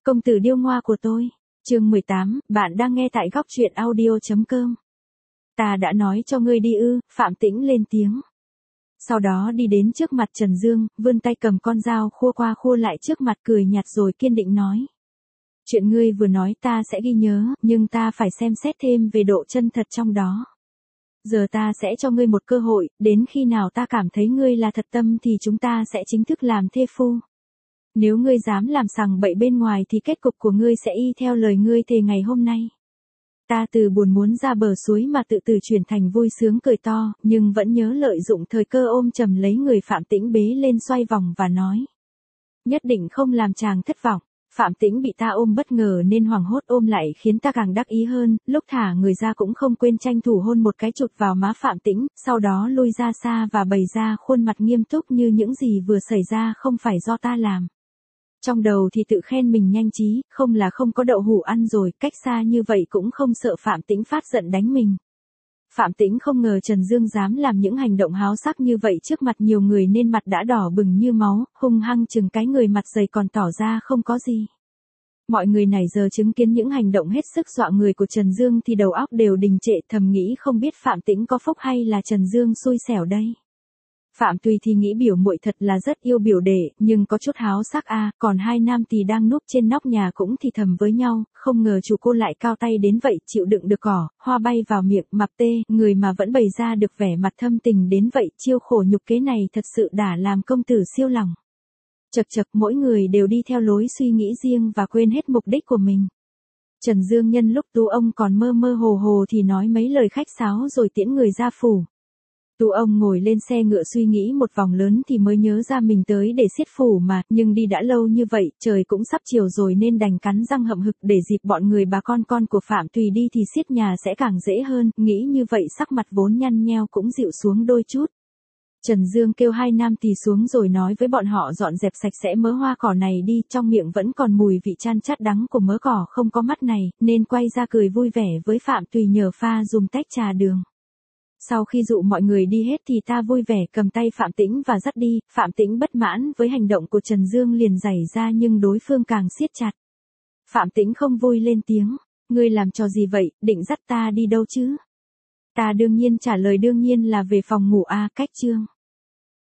Công tử điêu ngoa của tôi. Chương 18, bạn đang nghe tại góc truyện audio.com. Ta đã nói cho ngươi đi ư, Phạm Tĩnh lên tiếng. Sau đó đi đến trước mặt Trần Dương, vươn tay cầm con dao khua qua khua lại trước mặt, cười nhạt rồi kiên định nói. Chuyện ngươi vừa nói ta sẽ ghi nhớ, nhưng ta phải xem xét thêm về độ chân thật trong đó. Giờ ta sẽ cho ngươi một cơ hội, đến khi nào ta cảm thấy ngươi là thật tâm thì chúng ta sẽ chính thức làm thê phu. Nếu ngươi dám làm sằng bậy bên ngoài thì kết cục của ngươi sẽ y theo lời ngươi thề ngày hôm nay. Ta từ buồn muốn ra bờ suối mà tự tử chuyển thành vui sướng cười to, nhưng vẫn nhớ lợi dụng thời cơ ôm chầm lấy người Phạm Tĩnh bế lên xoay vòng và nói. Nhất định không làm chàng thất vọng. Phạm Tĩnh bị ta ôm bất ngờ nên hoảng hốt ôm lại khiến ta càng đắc ý hơn, lúc thả người ra cũng không quên tranh thủ hôn một cái chụt vào má Phạm Tĩnh, sau đó lui ra xa và bày ra khuôn mặt nghiêm túc như những gì vừa xảy ra không phải do ta làm. Trong đầu thì tự khen mình nhanh trí, không là không có đậu hũ ăn rồi, cách xa như vậy cũng không sợ Phạm Tĩnh phát giận đánh mình. Phạm Tĩnh không ngờ Trần Dương dám làm những hành động háo sắc như vậy trước mặt nhiều người nên mặt đã đỏ bừng như máu, hung hăng chừng cái người mặt dày còn tỏ ra không có gì. Mọi người này giờ chứng kiến những hành động hết sức dọa người của Trần Dương thì đầu óc đều đình trệ, thầm nghĩ không biết Phạm Tĩnh có phúc hay là Trần Dương xui xẻo đây. Phạm Tùy thì nghĩ biểu muội thật là rất yêu biểu đệ, nhưng có chút háo sắc còn hai nam thì đang núp trên nóc nhà cũng thì thầm với nhau, không ngờ chủ cô lại cao tay đến vậy, chịu đựng được cỏ, hoa bay vào miệng, mập tê, người mà vẫn bày ra được vẻ mặt thâm tình đến vậy, chiêu khổ nhục kế này thật sự đã làm công tử siêu lòng. Chật chật, mỗi người đều đi theo lối suy nghĩ riêng và quên hết mục đích của mình. Trần Dương nhân lúc Tú ông còn mơ mơ hồ hồ thì nói mấy lời khách sáo rồi tiễn người ra phủ. Tú ông ngồi lên xe ngựa suy nghĩ một vòng lớn thì mới nhớ ra mình tới để xiết phủ mà, nhưng đi đã lâu như vậy, trời cũng sắp chiều rồi nên đành cắn răng hậm hực để dịp bọn người bà con của Phạm Tùy đi thì xiết nhà sẽ càng dễ hơn, nghĩ như vậy sắc mặt vốn nhăn nheo cũng dịu xuống đôi chút. Trần Dương kêu hai nam tỳ xuống rồi nói với bọn họ dọn dẹp sạch sẽ mớ hoa cỏ này đi, trong miệng vẫn còn mùi vị chan chát đắng của mớ cỏ không có mắt này, nên quay ra cười vui vẻ với Phạm Tùy nhờ pha dùng tách trà đường. Sau khi dụ mọi người đi hết thì ta vui vẻ cầm tay Phạm Tĩnh và dắt đi, Phạm Tĩnh bất mãn với hành động của Trần Dương liền giày ra nhưng đối phương càng siết chặt. Phạm Tĩnh không vui lên tiếng, ngươi làm trò gì vậy, định dắt ta đi đâu chứ? Ta đương nhiên trả lời đương nhiên là về phòng ngủ cách chương.